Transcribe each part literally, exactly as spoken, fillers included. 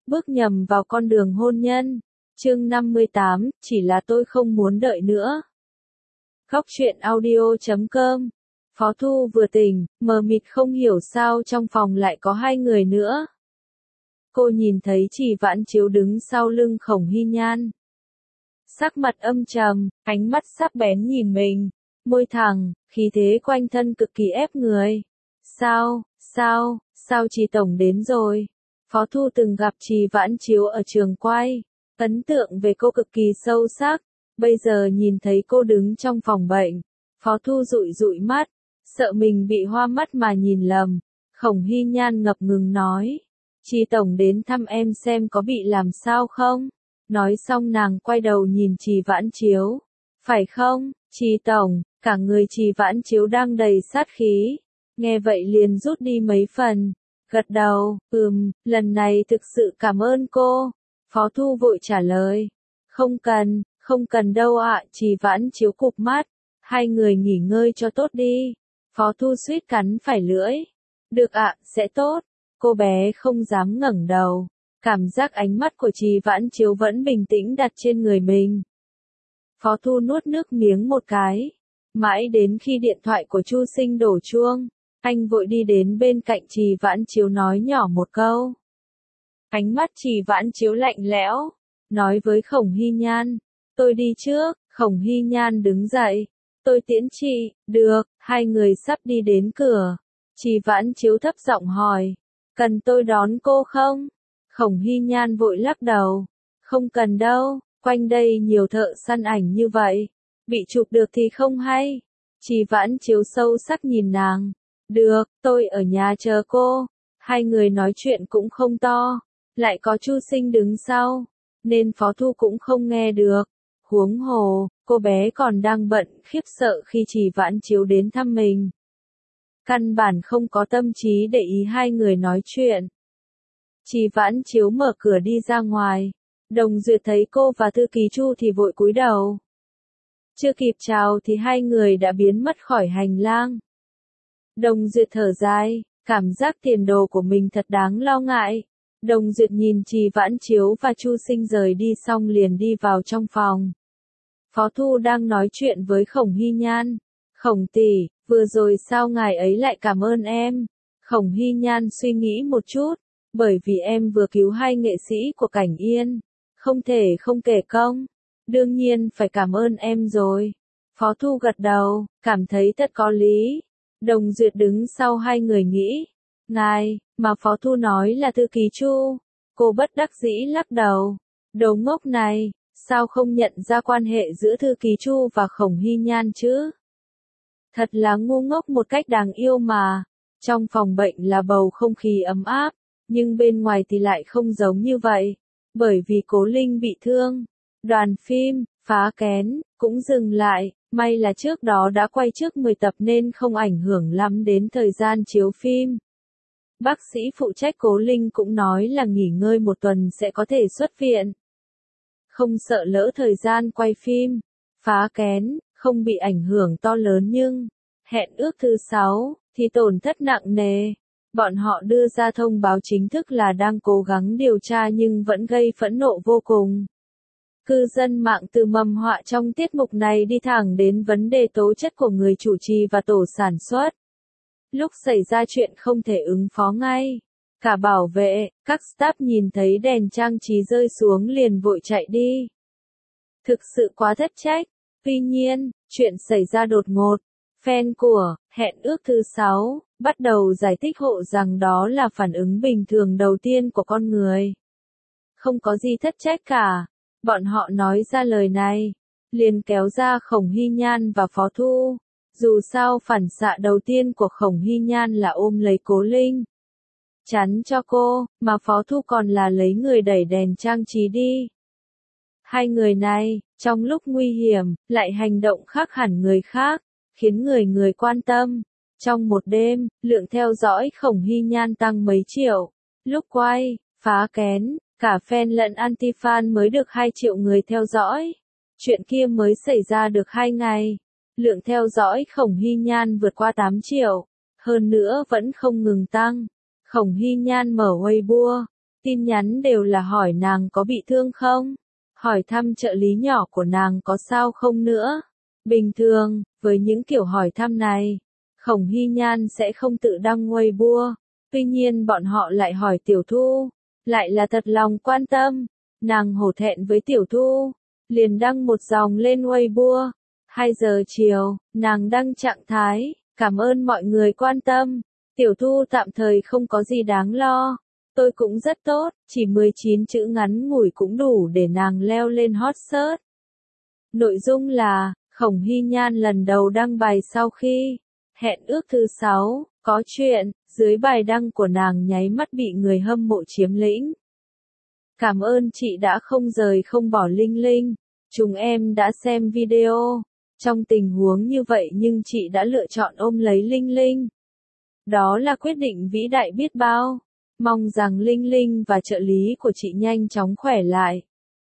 bước nhầm vào con đường hôn nhân. Chương năm mươi tám, chỉ là tôi không muốn đợi nữa. Góc truyện audio chấm com. Phó Thu vừa tỉnh, mờ mịt không hiểu sao trong phòng lại có hai người nữa. Cô nhìn thấy Trì Vãn Chiếu đứng sau lưng Khổng Hy Nhan. Sắc mặt âm trầm, ánh mắt sắc bén nhìn mình, môi thẳng, khí thế quanh thân cực kỳ ép người. Sao, sao, sao Trì Tổng đến rồi? Phó Thu từng gặp Trì Vãn Chiếu ở trường quay, ấn tượng về cô cực kỳ sâu sắc. Bây giờ nhìn thấy cô đứng trong phòng bệnh, Phó Thu dụi dụi mắt, sợ mình bị hoa mắt mà nhìn lầm. Khổng Hy Nhan ngập ngừng nói, Trì Tổng đến thăm em xem có bị làm sao không? Nói xong nàng quay đầu nhìn Trì Vãn Chiếu. Phải không, Trì Tổng? Cả người Trì Vãn Chiếu đang đầy sát khí. Nghe vậy liền rút đi mấy phần. Gật đầu, ừm, lần này thực sự cảm ơn cô. Phó Thu vội trả lời. Không cần, không cần đâu ạ. Trì Vãn Chiếu cụp mắt. Hai người nghỉ ngơi cho tốt đi. Phó Thu suýt cắn phải lưỡi. Được ạ, sẽ tốt. Cô bé không dám ngẩng đầu. Cảm giác ánh mắt của Trì Vãn Chiếu vẫn bình tĩnh đặt trên người mình. Phó Thu nuốt nước miếng một cái. Mãi đến khi điện thoại của Chu Sinh đổ chuông, anh vội đi đến bên cạnh Trì Vãn Chiếu nói nhỏ một câu. Ánh mắt Trì Vãn Chiếu lạnh lẽo, nói với Khổng Hy Nhan, tôi đi trước. Khổng Hy Nhan đứng dậy, tôi tiễn chị. Được. Hai người sắp đi đến cửa. Trì Vãn Chiếu thấp giọng hỏi, cần tôi đón cô không? Khổng Hy Nhan vội lắc đầu, không cần đâu, quanh đây nhiều thợ săn ảnh như vậy, bị chụp được thì không hay. Trì Vãn Chiếu sâu sắc nhìn nàng, được, tôi ở nhà chờ cô. Hai người nói chuyện cũng không to, lại có Chu Sinh đứng sau, nên Phó Thu cũng không nghe được. Huống hồ, cô bé còn đang bận khiếp sợ khi Trì Vãn Chiếu đến thăm mình. Căn bản không có tâm trí để ý hai người nói chuyện. Trì Vãn Chiếu mở cửa đi ra ngoài. Đồng Duyệt thấy cô và thư ký Chu thì vội cúi đầu. Chưa kịp chào thì hai người đã biến mất khỏi hành lang. Đồng Duyệt thở dài, cảm giác tiền đồ của mình thật đáng lo ngại. Đồng Duyệt nhìn Trì Vãn Chiếu và Chu Sinh rời đi xong liền đi vào trong phòng. Phó Thu đang nói chuyện với Khổng Hy Nhan. Khổng tỷ, vừa rồi sao ngài ấy lại cảm ơn em? Khổng Hy Nhan suy nghĩ một chút. Bởi vì em vừa cứu hai nghệ sĩ của Cảnh Yên, không thể không kể công. Đương nhiên phải cảm ơn em rồi. Phó Thu gật đầu, cảm thấy thật có lý. Đồng Duyệt đứng sau hai người nghĩ, ngài, mà Phó Thu nói là thư ký Chu. Cô bất đắc dĩ lắc đầu. Đồ ngốc này, sao không nhận ra quan hệ giữa thư ký Chu và Khổng Hy Nhan chứ? Thật là ngu ngốc một cách đáng yêu mà. Trong phòng bệnh là bầu không khí ấm áp. Nhưng bên ngoài thì lại không giống như vậy, bởi vì Cố Linh bị thương. Đoàn phim, Phá Kén, cũng dừng lại, may là trước đó đã quay trước mười tập nên không ảnh hưởng lắm đến thời gian chiếu phim. Bác sĩ phụ trách Cố Linh cũng nói là nghỉ ngơi một tuần sẽ có thể xuất viện. Không sợ lỡ thời gian quay phim. Phá Kén, không bị ảnh hưởng to lớn nhưng, hẹn ước thứ sáu, thì tổn thất nặng nề. Bọn họ đưa ra thông báo chính thức là đang cố gắng điều tra nhưng vẫn gây phẫn nộ vô cùng. Cư dân mạng từ mầm họa trong tiết mục này đi thẳng đến vấn đề tố chất của người chủ trì và tổ sản xuất. Lúc xảy ra chuyện không thể ứng phó ngay. Cả bảo vệ, các staff nhìn thấy đèn trang trí rơi xuống liền vội chạy đi. Thực sự quá thất trách. Tuy nhiên, chuyện xảy ra đột ngột. Fan của hẹn ước thứ sáu bắt đầu giải thích hộ rằng đó là phản ứng bình thường đầu tiên của con người. Không có gì thất trách cả. Bọn họ nói ra lời này, liền kéo ra Khổng Hy Nhan và Phó Thu. Dù sao phản xạ đầu tiên của Khổng Hy Nhan là ôm lấy Cố Linh, chắn cho cô, mà Phó Thu còn là lấy người đẩy đèn trang trí đi. Hai người này, trong lúc nguy hiểm, lại hành động khác hẳn người khác, khiến người người quan tâm. Trong một đêm, lượng theo dõi Khổng Hy Nhan tăng mấy triệu. Lúc quay, Phá Kén, cả fan lẫn anti-fan mới được hai triệu người theo dõi. Chuyện kia mới xảy ra được hai ngày. Lượng theo dõi Khổng Hy Nhan vượt qua tám triệu. Hơn nữa vẫn không ngừng tăng. Khổng Hy Nhan mở Weibo, tin nhắn đều là hỏi nàng có bị thương không, hỏi thăm trợ lý nhỏ của nàng có sao không nữa. Bình thường, với những kiểu hỏi thăm này, Khổng Hy Nhan sẽ không tự đăng Weibo, tuy nhiên bọn họ lại hỏi Tiểu Thu, lại là thật lòng quan tâm, nàng hổ thẹn với Tiểu Thu, liền đăng một dòng lên Weibo. hai giờ chiều, nàng đăng trạng thái, cảm ơn mọi người quan tâm, Tiểu Thu tạm thời không có gì đáng lo, tôi cũng rất tốt, chỉ mười chín chữ ngắn ngủi cũng đủ để nàng leo lên hot search. Nội dung là, Khổng Hy Nhan lần đầu đăng bài sau khi hẹn ước thứ sáu, có chuyện, dưới bài đăng của nàng nháy mắt bị người hâm mộ chiếm lĩnh. Cảm ơn chị đã không rời không bỏ Linh Linh, chúng em đã xem video, trong tình huống như vậy nhưng chị đã lựa chọn ôm lấy Linh Linh. Đó là quyết định vĩ đại biết bao, mong rằng Linh Linh và trợ lý của chị nhanh chóng khỏe lại.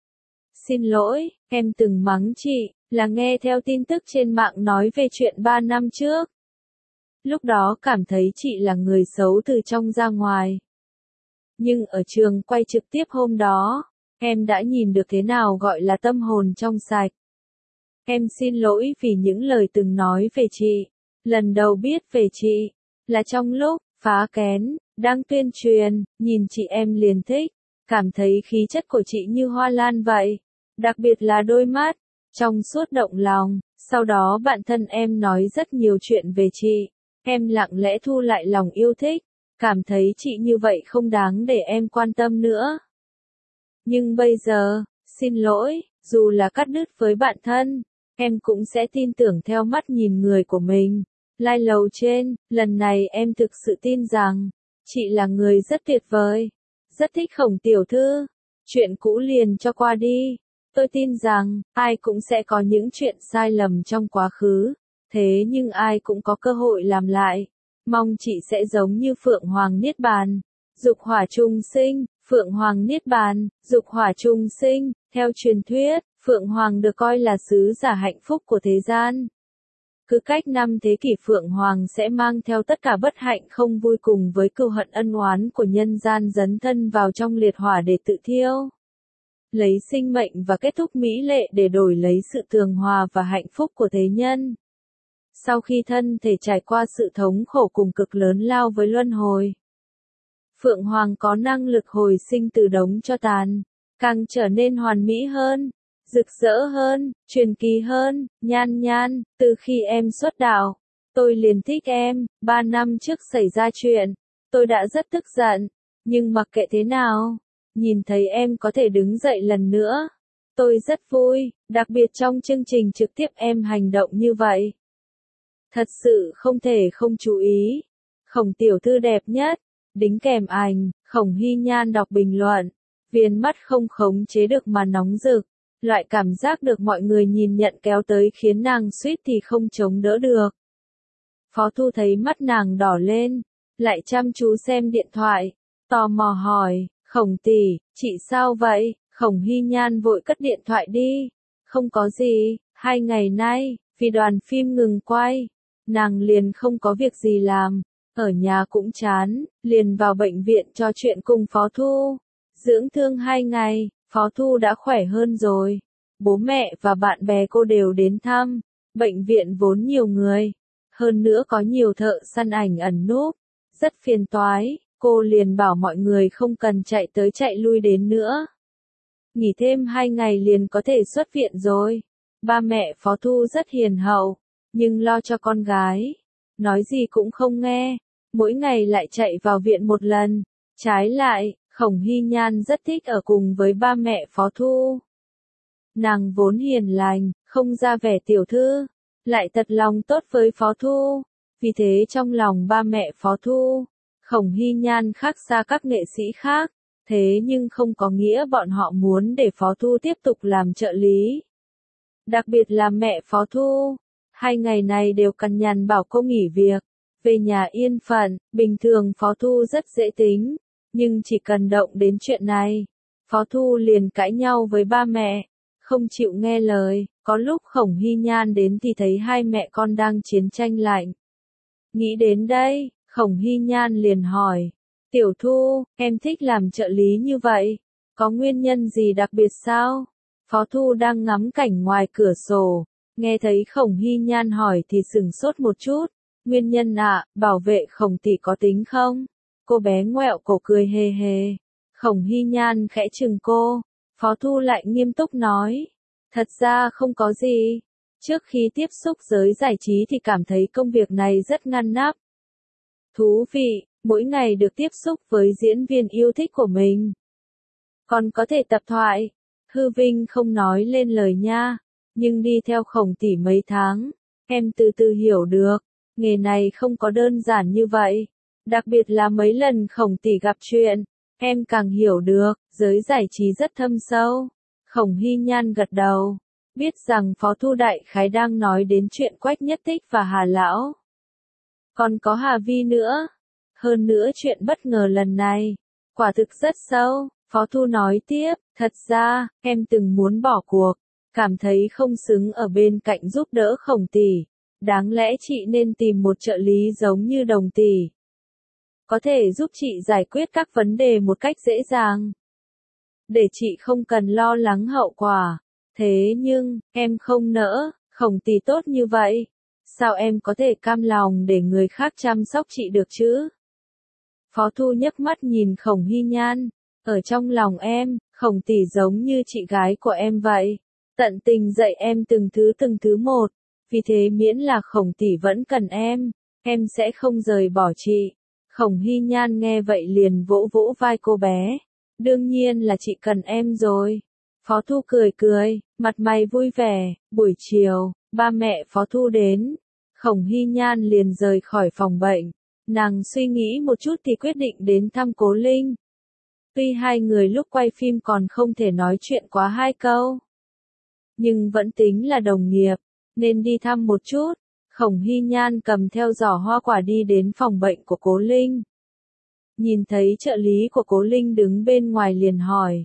Xin lỗi, em từng mắng chị, là nghe theo tin tức trên mạng nói về chuyện ba năm trước. Lúc đó cảm thấy chị là người xấu từ trong ra ngoài. Nhưng ở trường quay trực tiếp hôm đó, em đã nhìn được thế nào gọi là tâm hồn trong sạch. Em xin lỗi vì những lời từng nói về chị. Lần đầu biết về chị, là trong lúc phá kén, đang tuyên truyền, nhìn chị em liền thích, cảm thấy khí chất của chị như hoa lan vậy, đặc biệt là đôi mắt, trong suốt động lòng. Sau đó bạn thân em nói rất nhiều chuyện về chị, em lặng lẽ thu lại lòng yêu thích, cảm thấy chị như vậy không đáng để em quan tâm nữa. Nhưng bây giờ, xin lỗi, dù là cắt đứt với bạn thân, em cũng sẽ tin tưởng theo mắt nhìn người của mình. Like lầu trên, lần này em thực sự tin rằng, chị là người rất tuyệt vời, rất thích Khổng tiểu thư, chuyện cũ liền cho qua đi. Tôi tin rằng, ai cũng sẽ có những chuyện sai lầm trong quá khứ, thế nhưng ai cũng có cơ hội làm lại. Mong chị sẽ giống như Phượng Hoàng Niết Bàn, dục hỏa trùng sinh. Phượng Hoàng Niết Bàn, dục hỏa trùng sinh, theo truyền thuyết, Phượng Hoàng được coi là sứ giả hạnh phúc của thế gian. Cứ cách năm thế kỷ Phượng Hoàng sẽ mang theo tất cả bất hạnh không vui cùng với cừu hận ân oán của nhân gian dấn thân vào trong liệt hỏa để tự thiêu. Lấy sinh mệnh và kết thúc mỹ lệ để đổi lấy sự tường hòa và hạnh phúc của thế nhân. Sau khi thân thể trải qua sự thống khổ cùng cực lớn lao với luân hồi, Phượng Hoàng có năng lực hồi sinh từ đống tro tàn, càng trở nên hoàn mỹ hơn, rực rỡ hơn, truyền kỳ hơn. Nhan Nhan, từ khi em xuất đạo, tôi liền thích em. Ba năm trước xảy ra chuyện, tôi đã rất tức giận, nhưng mặc kệ thế nào, nhìn thấy em có thể đứng dậy lần nữa, tôi rất vui, đặc biệt trong chương trình trực tiếp em hành động như vậy. Thật sự không thể không chú ý. Khổng tiểu thư đẹp nhất. Đính kèm ảnh, Khổng Hy Nhan đọc bình luận, viền mắt không khống chế được mà nóng rực, loại cảm giác được mọi người nhìn nhận kéo tới khiến nàng suýt thì không chống đỡ được. Phó Thu thấy mắt nàng đỏ lên, lại chăm chú xem điện thoại, tò mò hỏi, Khổng tỷ, chị sao vậy? Khổng Hy Nhan vội cất điện thoại đi, không có gì, hai ngày nay, vì đoàn phim ngừng quay, nàng liền không có việc gì làm. Ở nhà cũng chán, liền vào bệnh viện trò chuyện cùng Phó Thu. Dưỡng thương hai ngày, Phó Thu đã khỏe hơn rồi. Bố mẹ và bạn bè cô đều đến thăm. Bệnh viện vốn nhiều người. Hơn nữa có nhiều thợ săn ảnh ẩn núp. Rất phiền toái, cô liền bảo mọi người không cần chạy tới chạy lui đến nữa. Nghỉ thêm hai ngày liền có thể xuất viện rồi. Ba mẹ Phó Thu rất hiền hậu, nhưng lo cho con gái. Nói gì cũng không nghe. Mỗi ngày lại chạy vào viện một lần. Trái lại, Khổng Hy Nhan rất thích ở cùng với ba mẹ Phó Thu. Nàng vốn hiền lành, không ra vẻ tiểu thư, lại thật lòng tốt với Phó Thu. Vì thế trong lòng ba mẹ Phó Thu, Khổng Hy Nhan khác xa các nghệ sĩ khác. Thế nhưng không có nghĩa bọn họ muốn để Phó Thu tiếp tục làm trợ lý. Đặc biệt là mẹ Phó Thu. Hai ngày này đều cằn nhằn bảo cô nghỉ việc. Về nhà yên phận, bình thường Phó Thu rất dễ tính, nhưng chỉ cần động đến chuyện này, Phó Thu liền cãi nhau với ba mẹ, không chịu nghe lời, có lúc Khổng Hy Nhan đến thì thấy hai mẹ con đang chiến tranh lạnh. Nghĩ đến đây, Khổng Hy Nhan liền hỏi, Tiểu Thu, em thích làm trợ lý như vậy. Có nguyên nhân gì đặc biệt sao? Phó Thu đang ngắm cảnh ngoài cửa sổ. Nghe thấy Khổng Hy Nhan hỏi thì sửng sốt một chút. Nguyên nhân ạ, à, bảo vệ Khổng tỷ có tính không? Cô bé ngoẹo cổ cười hề hề. Khổng Hy Nhan khẽ chừng cô. Phó Thu lại nghiêm túc nói. Thật ra không có gì. Trước khi tiếp xúc giới giải trí thì cảm thấy công việc này rất ngăn nắp. Thú vị, mỗi ngày được tiếp xúc với diễn viên yêu thích của mình. Còn có thể tập thoại. Hư Vinh không nói lên lời nha. Nhưng đi theo Khổng tỷ mấy tháng, em từ từ hiểu được. Nghề này không có đơn giản như vậy. Đặc biệt là mấy lần Khổng tỷ gặp chuyện, em càng hiểu được, giới giải trí rất thâm sâu. Khổng Hy Nhan gật đầu, biết rằng Phó Thu đại khái đang nói đến chuyện Quách Nhất Tích và Hà Lão. Còn có Hà Vi nữa. Hơn nữa chuyện bất ngờ lần này, quả thực rất sâu. Phó Thu nói tiếp, thật ra, em từng muốn bỏ cuộc, cảm thấy không xứng ở bên cạnh giúp đỡ Khổng tỷ. Đáng lẽ chị nên tìm một trợ lý giống như Đồng tỷ. Có thể giúp chị giải quyết các vấn đề một cách dễ dàng. Để chị không cần lo lắng hậu quả. Thế nhưng, em không nỡ, Khổng tỷ tốt như vậy. Sao em có thể cam lòng để người khác chăm sóc chị được chứ? Phó Thu nhấc mắt nhìn Khổng Hy Nhan. Ở trong lòng em, Khổng tỷ giống như chị gái của em vậy. Tận tình dạy em từng thứ từng thứ một. Vì thế miễn là Khổng tỷ vẫn cần em, em sẽ không rời bỏ chị. Khổng Hy Nhan nghe vậy liền vỗ vỗ vai cô bé. Đương nhiên là chị cần em rồi. Phó Thu cười cười, mặt mày vui vẻ. Buổi chiều, ba mẹ Phó Thu đến. Khổng Hy Nhan liền rời khỏi phòng bệnh. Nàng suy nghĩ một chút thì quyết định đến thăm Cố Linh. Tuy hai người lúc quay phim còn không thể nói chuyện quá hai câu, nhưng vẫn tính là đồng nghiệp, nên đi thăm một chút. Khổng Hy Nhan cầm theo giỏ hoa quả đi đến phòng bệnh của Cố Linh. Nhìn thấy trợ lý của Cố Linh đứng bên ngoài liền hỏi.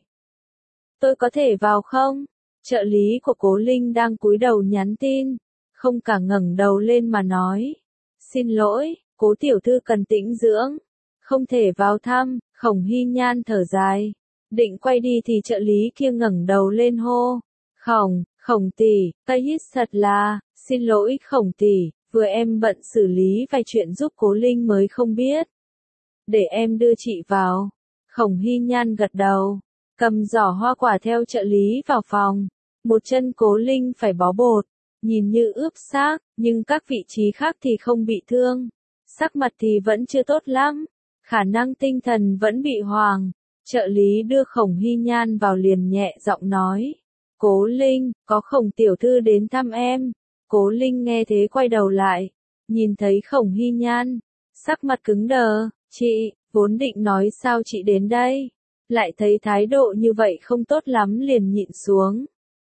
Tôi có thể vào không? Trợ lý của Cố Linh đang cúi đầu nhắn tin, không cả ngẩng đầu lên mà nói. Xin lỗi, Cố tiểu thư cần tĩnh dưỡng, không thể vào thăm. Khổng Hy Nhan thở dài, định quay đi thì trợ lý kia ngẩng đầu lên hô. Khổng, Khổng tỷ, cây hít thật là, xin lỗi Khổng tỷ, vừa em bận xử lý vài chuyện giúp Cố Linh mới không biết. Để em đưa chị vào. Khổng Hy Nhan gật đầu, cầm giỏ hoa quả theo trợ lý vào phòng. Một chân Cố Linh phải bó bột, nhìn như ướp xác, nhưng các vị trí khác thì không bị thương. Sắc mặt thì vẫn chưa tốt lắm, khả năng tinh thần vẫn bị hoảng. Trợ lý đưa Khổng Hy Nhan vào liền nhẹ giọng nói. Cố Linh, có Khổng tiểu thư đến thăm em. Cố Linh nghe thế quay đầu lại, nhìn thấy Khổng Hy Nhan, sắc mặt cứng đờ. Chị, vốn định nói sao chị đến đây, lại thấy thái độ như vậy không tốt lắm liền nhịn xuống.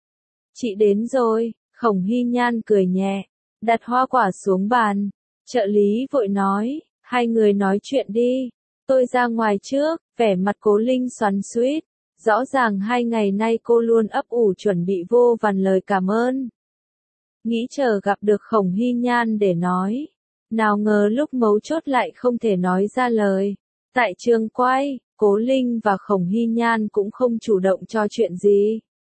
Chị đến rồi. Khổng Hy Nhan cười nhẹ, đặt hoa quả xuống bàn. Trợ lý vội nói, hai người nói chuyện đi, tôi ra ngoài trước. Vẻ mặt Cố Linh xoắn xuýt, rõ ràng hai ngày nay cô luôn ấp ủ chuẩn bị vô vàn lời cảm ơn, nghĩ chờ gặp được Khổng Hy Nhan để nói. Nào ngờ lúc mấu chốt lại không thể nói ra lời. Tại trường quay, Cố Linh và Khổng Hy Nhan cũng không chủ động cho chuyện gì.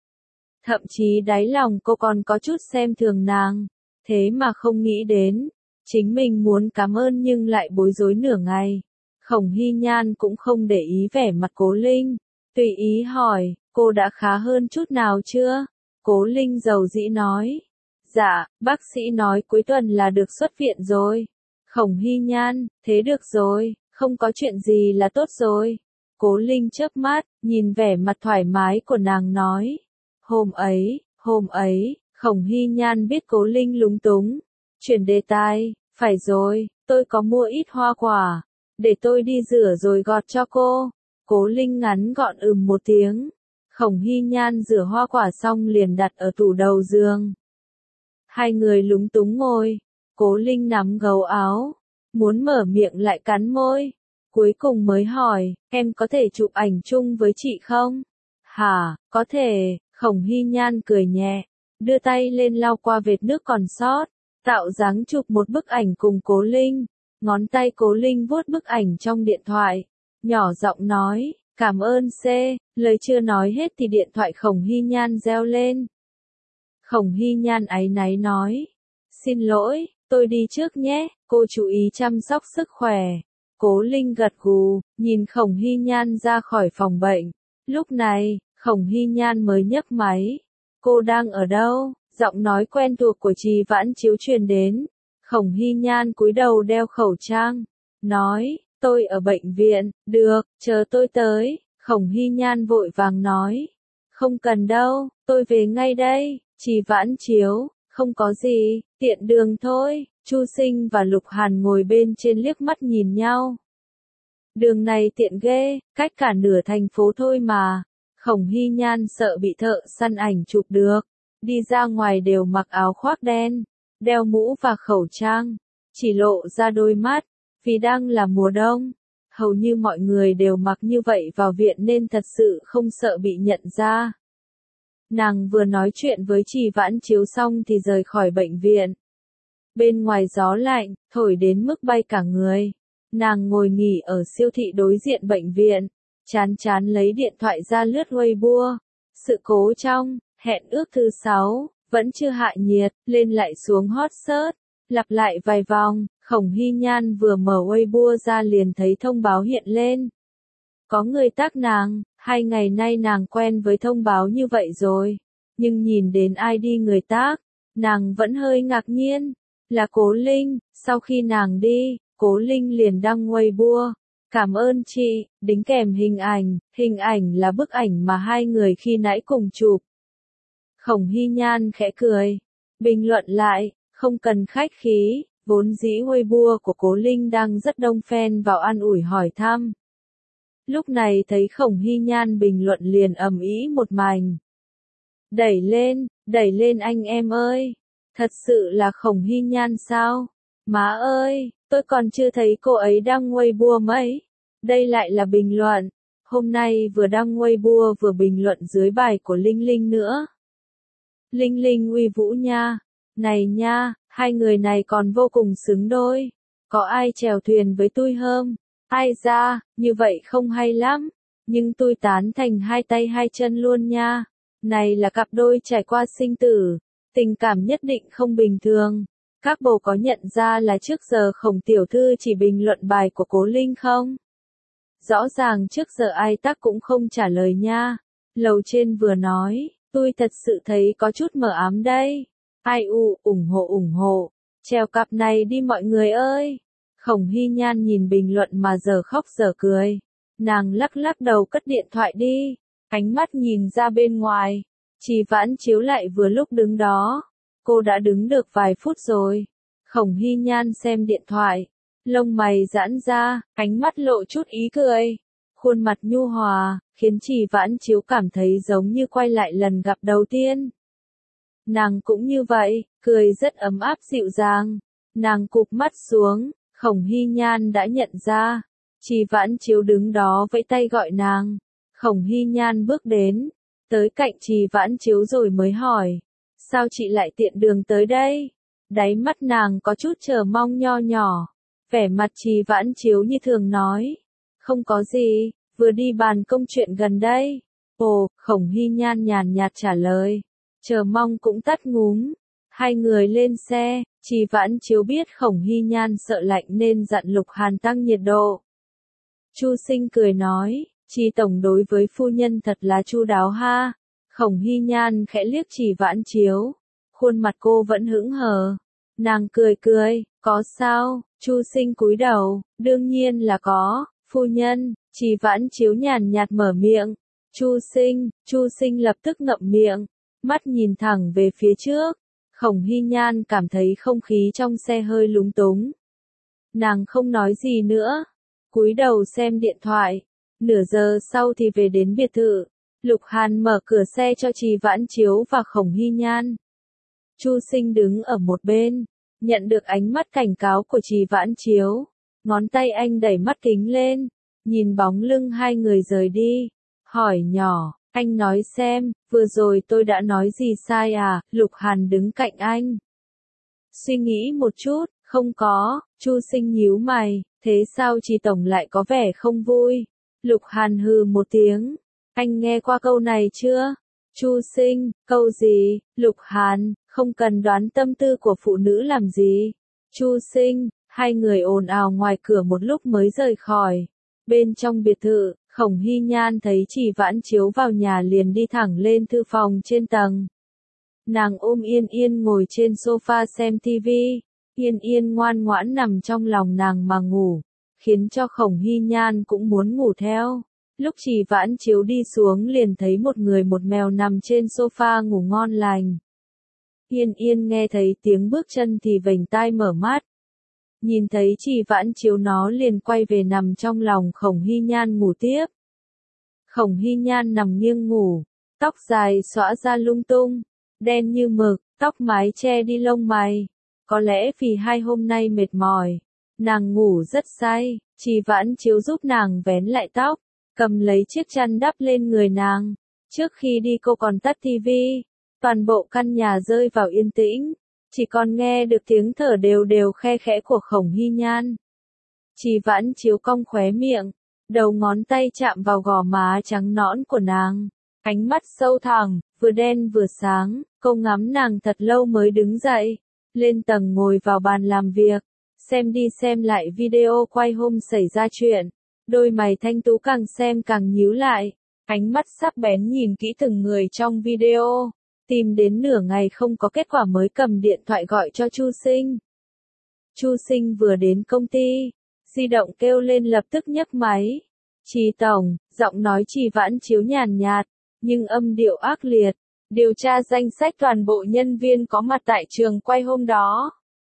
Thậm chí đáy lòng cô còn có chút xem thường nàng, thế mà không nghĩ đến, chính mình muốn cảm ơn nhưng lại bối rối nửa ngày. Khổng Hy Nhan cũng không để ý vẻ mặt Cố Linh, tùy ý hỏi, cô đã khá hơn chút nào chưa? Cố Linh dầu dĩ nói, dạ, bác sĩ nói cuối tuần là được xuất viện rồi. Khổng Hy Nhan, thế được rồi, không có chuyện gì là tốt rồi. Cố Linh chớp mắt, nhìn vẻ mặt thoải mái của nàng nói. Hôm ấy, hôm ấy, Khổng Hy Nhan biết Cố Linh lúng túng. Chuyển đề tài, phải rồi, tôi có mua ít hoa quả, để tôi đi rửa rồi gọt cho cô. Cố Linh ngắn gọn ừm một tiếng. Khổng Hy Nhan rửa hoa quả xong liền đặt ở tủ đầu giường. Hai người lúng túng ngồi, Cố Linh nắm gấu áo, muốn mở miệng lại cắn môi. Cuối cùng mới hỏi, em có thể chụp ảnh chung với chị không? Hả, có thể. Khổng Hy Nhan cười nhẹ, đưa tay lên lau qua vệt nước còn sót, tạo dáng chụp một bức ảnh cùng Cố Linh. Ngón tay Cố Linh vuốt bức ảnh trong điện thoại, nhỏ giọng nói, cảm ơn C, lời chưa nói hết thì điện thoại Khổng Hy Nhan reo lên. Khổng Hy Nhan áy náy nói, xin lỗi, tôi đi trước nhé, cô chú ý chăm sóc sức khỏe. Cố Linh gật gù, nhìn Khổng Hy Nhan ra khỏi phòng bệnh. Lúc này, Khổng Hy Nhan mới nhấc máy. Cô đang ở đâu? Giọng nói quen thuộc của Trì Vãn Chiếu truyền đến. Khổng Hy Nhan cúi đầu đeo khẩu trang. Nói, tôi ở bệnh viện, được, chờ tôi tới. Khổng Hy Nhan vội vàng nói. Không cần đâu, tôi về ngay đây. Trì Vãn Chiếu, không có gì, tiện đường thôi. Chu Sinh và Lục Hàn ngồi bên trên liếc mắt nhìn nhau. Đường này tiện ghê, cách cả nửa thành phố thôi mà. Khổng Hy Nhan sợ bị thợ săn ảnh chụp được. Đi ra ngoài đều mặc áo khoác đen, đeo mũ và khẩu trang, chỉ lộ ra đôi mắt. Vì đang là mùa đông, hầu như mọi người đều mặc như vậy vào viện nên thật sự không sợ bị nhận ra. Nàng vừa nói chuyện với Trì Vãn Chiếu xong thì rời khỏi bệnh viện. Bên ngoài gió lạnh, thổi đến mức bay cả người. Nàng ngồi nghỉ ở siêu thị đối diện bệnh viện, chán chán lấy điện thoại ra lướt Weibo. Sự cố trong hẹn ước thứ sáu, vẫn chưa hạ nhiệt, lên lại xuống hot search, lặp lại vài vòng. Khổng Hy Nhan vừa mở Weibo ra liền thấy thông báo hiện lên. Có người tag nàng, hai ngày nay nàng quen với thông báo như vậy rồi. Nhưng nhìn đến i đê người tag, nàng vẫn hơi ngạc nhiên. Là Cố Linh. Sau khi nàng đi, Cố Linh liền đăng Weibo. Cảm ơn chị, đính kèm hình ảnh. Hình ảnh là bức ảnh mà hai người khi nãy cùng chụp. Khổng Hy Nhan khẽ cười. Bình luận lại, không cần khách khí. Vốn dĩ Weibo của Cố Linh đang rất đông fan vào an ủi hỏi thăm. Lúc này thấy Khổng Hy Nhan bình luận liền ầm ĩ một mảnh. Đẩy lên, đẩy lên anh em ơi. Thật sự là Khổng Hy Nhan sao? Má ơi, tôi còn chưa thấy cô ấy đăng Weibo mấy. Đây lại là bình luận. Hôm nay vừa đăng Weibo vừa bình luận dưới bài của Linh Linh nữa. Linh Linh uy vũ nha. Này nha, hai người này còn vô cùng xứng đôi. Có ai chèo thuyền với tôi không? Ai ra, như vậy không hay lắm. Nhưng tôi tán thành hai tay hai chân luôn nha. Này là cặp đôi trải qua sinh tử. Tình cảm nhất định không bình thường. Các bồ có nhận ra là trước giờ Khổng tiểu thư chỉ bình luận bài của Cố Linh không? Rõ ràng trước giờ ai tag cũng không trả lời nha. Lầu trên vừa nói, tôi thật sự thấy có chút mờ ám đây. Ai u, ủng hộ ủng hộ. Treo cặp này đi mọi người ơi. Khổng Hy Nhan nhìn bình luận mà giờ khóc giờ cười. Nàng lắc lắc đầu cất điện thoại đi. Ánh mắt nhìn ra bên ngoài. Trì Vãn Chiếu lại vừa lúc đứng đó. Cô đã đứng được vài phút rồi. Khổng Hy Nhan xem điện thoại. Lông mày giãn ra, ánh mắt lộ chút ý cười. Khuôn mặt nhu hòa, khiến Trì Vãn Chiếu cảm thấy giống như quay lại lần gặp đầu tiên. Nàng cũng như vậy, cười rất ấm áp dịu dàng. Nàng cụp mắt xuống, Khổng Hy Nhan đã nhận ra. Trì Vãn Chiếu đứng đó vẫy tay gọi nàng. Khổng Hy Nhan bước đến, tới cạnh Trì Vãn Chiếu rồi mới hỏi. Sao chị lại tiện đường tới đây? Đáy mắt nàng có chút chờ mong nho nhỏ. Vẻ mặt Trì Vãn Chiếu như thường nói. Không có gì, vừa đi bàn công chuyện gần đây. Ồ, Khổng Hy Nhan nhàn nhạt trả lời. Chờ mong cũng tắt ngúm. Hai người lên xe, Trì Vãn Chiếu biết Khổng Hy Nhan sợ lạnh nên dặn Lục Hàn tăng nhiệt độ. Chu Sinh cười nói, Trì tổng đối với phu nhân thật là chu đáo ha. Khổng Hy Nhan khẽ liếc Trì Vãn Chiếu. Khuôn mặt cô vẫn hững hờ. Nàng cười cười, có sao? Chu Sinh cúi đầu, đương nhiên là có, phu nhân. Trì Vãn Chiếu nhàn nhạt mở miệng. Chu Sinh, Chu Sinh lập tức ngậm miệng, mắt nhìn thẳng về phía trước. Khổng Hy Nhan cảm thấy không khí trong xe hơi lúng túng. Nàng không nói gì nữa, cúi đầu xem điện thoại. Nửa giờ sau thì về đến biệt thự. Lục Hàn mở cửa xe cho Trì Vãn Chiếu và Khổng Hy Nhan. Chu Sinh đứng ở một bên, nhận được ánh mắt cảnh cáo của Trì Vãn Chiếu. Ngón tay anh đẩy mắt kính lên, nhìn bóng lưng hai người rời đi. Hỏi nhỏ, anh nói xem, vừa rồi tôi đã nói gì sai à? Lục Hàn đứng cạnh anh. Suy nghĩ một chút, không có. Chu Sinh nhíu mày, thế sao Trì tổng lại có vẻ không vui? Lục Hàn hừ một tiếng. Anh nghe qua câu này chưa? Chu Sinh, câu gì? Lục Hàn, không cần đoán tâm tư của phụ nữ làm gì. Chu Sinh, hai người ồn ào ngoài cửa một lúc mới rời khỏi. Bên trong biệt thự, Khổng Hy Nhan thấy Trì Vãn Chiếu vào nhà liền đi thẳng lên thư phòng trên tầng. Nàng ôm Yên Yên ngồi trên sofa xem tivi. Yên Yên ngoan ngoãn nằm trong lòng nàng mà ngủ, khiến cho Khổng Hy Nhan cũng muốn ngủ theo. Lúc Trì Vãn Chiếu đi xuống liền thấy một người một mèo nằm trên sofa ngủ ngon lành. Yên Yên nghe thấy tiếng bước chân thì vểnh tai mở mắt. Nhìn thấy Trì Vãn Chiếu nó liền quay về nằm trong lòng Khổng Hy Nhan ngủ tiếp. Khổng Hy Nhan nằm nghiêng ngủ, tóc dài xõa ra lung tung, đen như mực, tóc mái che đi lông mày. Có lẽ vì hai hôm nay mệt mỏi, nàng ngủ rất say. Trì Vãn Chiếu giúp nàng vén lại tóc, cầm lấy chiếc chăn đắp lên người nàng. Trước khi đi cô còn tắt tivi, toàn bộ căn nhà rơi vào yên tĩnh, chỉ còn nghe được tiếng thở đều đều khe khẽ của Khổng Hy Nhan. Trì Vãn Chiếu cong khóe miệng, đầu ngón tay chạm vào gò má trắng nõn của nàng, ánh mắt sâu thẳm, vừa đen vừa sáng. Cô ngắm nàng thật lâu mới đứng dậy, lên tầng ngồi vào bàn làm việc, xem đi xem lại video quay hôm xảy ra chuyện. Đôi mày thanh tú càng xem càng nhíu lại, ánh mắt sắc bén nhìn kỹ từng người trong video, tìm đến nửa ngày không có kết quả mới cầm điện thoại gọi cho Chu Sinh. Chu Sinh vừa đến công ty, di động kêu lên lập tức nhấc máy. Trì tổng, giọng nói Trì Vãn Chiếu nhàn nhạt, nhưng âm điệu ác liệt. Điều tra danh sách toàn bộ nhân viên có mặt tại trường quay hôm đó.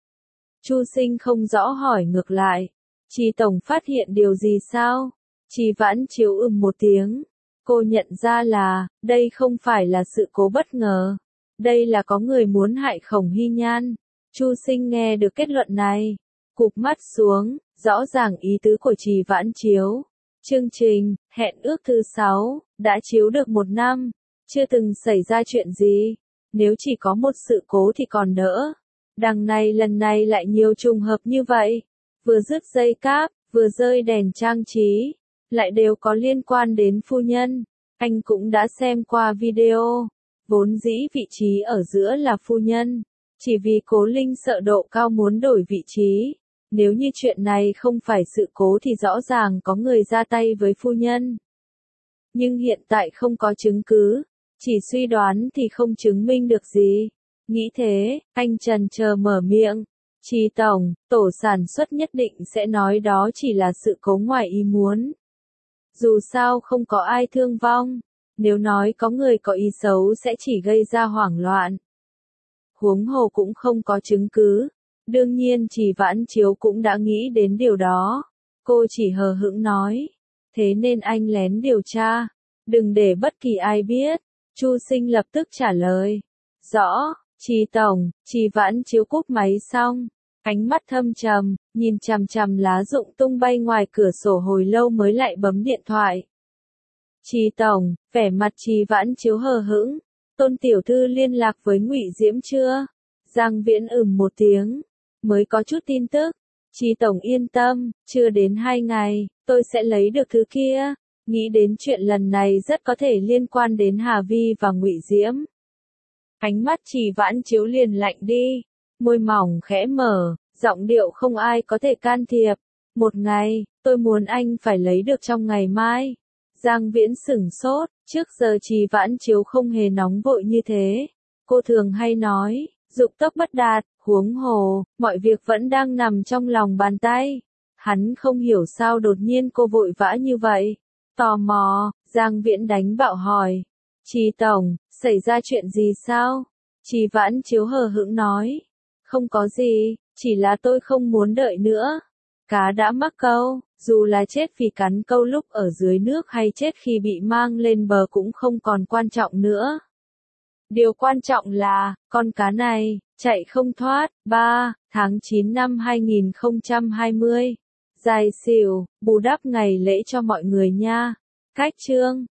Chu Sinh không rõ hỏi ngược lại. Trì tổng phát hiện điều gì sao? Trì Vãn Chiếu ừm một tiếng. Cô nhận ra là, đây không phải là sự cố bất ngờ. Đây là có người muốn hại Khổng Hy Nhan. Chu Sinh nghe được kết luận này, cụp mắt xuống, rõ ràng ý tứ của Trì Vãn Chiếu. Chương trình, hẹn ước thứ sáu, đã chiếu được một năm, chưa từng xảy ra chuyện gì. Nếu chỉ có một sự cố thì còn đỡ. Đằng này lần này lại nhiều trùng hợp như vậy. Vừa rứt dây cáp, vừa rơi đèn trang trí, lại đều có liên quan đến phu nhân. Anh cũng đã xem qua video. Vốn dĩ vị trí ở giữa là phu nhân. Chỉ vì Cố Linh sợ độ cao muốn đổi vị trí. Nếu như chuyện này không phải sự cố thì rõ ràng có người ra tay với phu nhân. Nhưng hiện tại không có chứng cứ. Chỉ suy đoán thì không chứng minh được gì. Nghĩ thế, anh chần chờ mở miệng. Trì tổng, tổ sản xuất nhất định sẽ nói đó chỉ là sự cố ngoài ý muốn. Dù sao không có ai thương vong. Nếu nói có người có ý xấu sẽ chỉ gây ra hoảng loạn. Huống hồ cũng không có chứng cứ. Đương nhiên Trì Vãn Chiếu cũng đã nghĩ đến điều đó. Cô chỉ hờ hững nói. Thế nên anh lén điều tra. Đừng để bất kỳ ai biết. Chu Sinh lập tức trả lời. Rõ, Trì tổng. Trì Vãn Chiếu cúp máy xong, ánh mắt thâm trầm, nhìn chằm chằm lá rụng tung bay ngoài cửa sổ hồi lâu mới lại bấm điện thoại. Trì tổng, vẻ mặt Trì Vãn Chiếu hờ hững. Tôn tiểu thư liên lạc với Ngụy Diễm chưa? Giang Viễn ừm một tiếng, mới có chút tin tức. Trì tổng yên tâm, chưa đến hai ngày, tôi sẽ lấy được thứ kia. Nghĩ đến chuyện lần này rất có thể liên quan đến Hà Vi và Ngụy Diễm. Ánh mắt Trì Vãn Chiếu liền lạnh đi, môi mỏng khẽ mở, giọng điệu không ai có thể can thiệp. Một ngày, tôi muốn anh phải lấy được trong ngày mai. Giang Viễn sửng sốt, trước giờ Trì Vãn Chiếu không hề nóng vội như thế. Cô thường hay nói, dục tốc bất đạt, huống hồ, mọi việc vẫn đang nằm trong lòng bàn tay. Hắn không hiểu sao đột nhiên cô vội vã như vậy. Tò mò, Giang Viễn đánh bạo hỏi. Trì tổng, xảy ra chuyện gì sao? Trì Vãn Chiếu hờ hững nói. Không có gì, chỉ là tôi không muốn đợi nữa. Cá đã mắc câu, dù là chết vì cắn câu lúc ở dưới nước hay chết khi bị mang lên bờ cũng không còn quan trọng nữa. Điều quan trọng là, con cá này, chạy không thoát. ba tháng chín năm hai nghìn không trăm hai mươi. Dài xỉu, bù đắp ngày lễ cho mọi người nha. Cách chương.